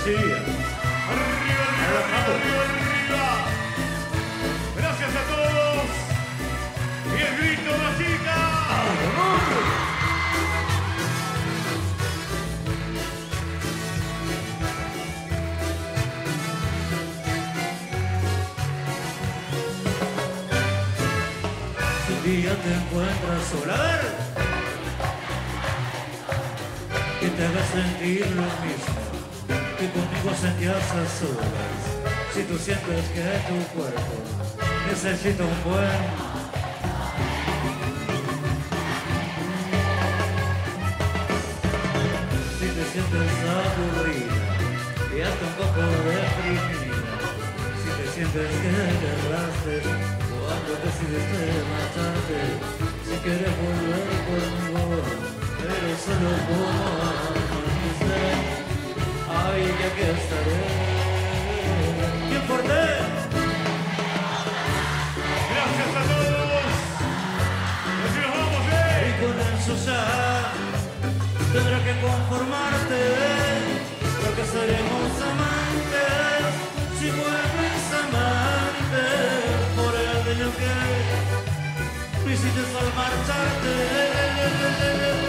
sí. Arriba, arriba, arriba, arriba. Gracias a todos. Y el grito, Machica. Si un día te encuentras sola, a ver, que te haga sentir lo mismo que conmigo sentías a solas. Si tú sientes que tu cuerpo necesita un buen si te sientes aburrida y hasta un poco deprimida, si te sientes que derraste cuando decidiste matarte, si quieres volver conmigo, pero solo como ay, ya que estaré. ¡Bien fuerte! Gracias a todos. Así nos vamos, Y con eso ya tendrás que conformarte, porque seremos amantes. Si vuelves amante por el daño que me hiciste al marcharte.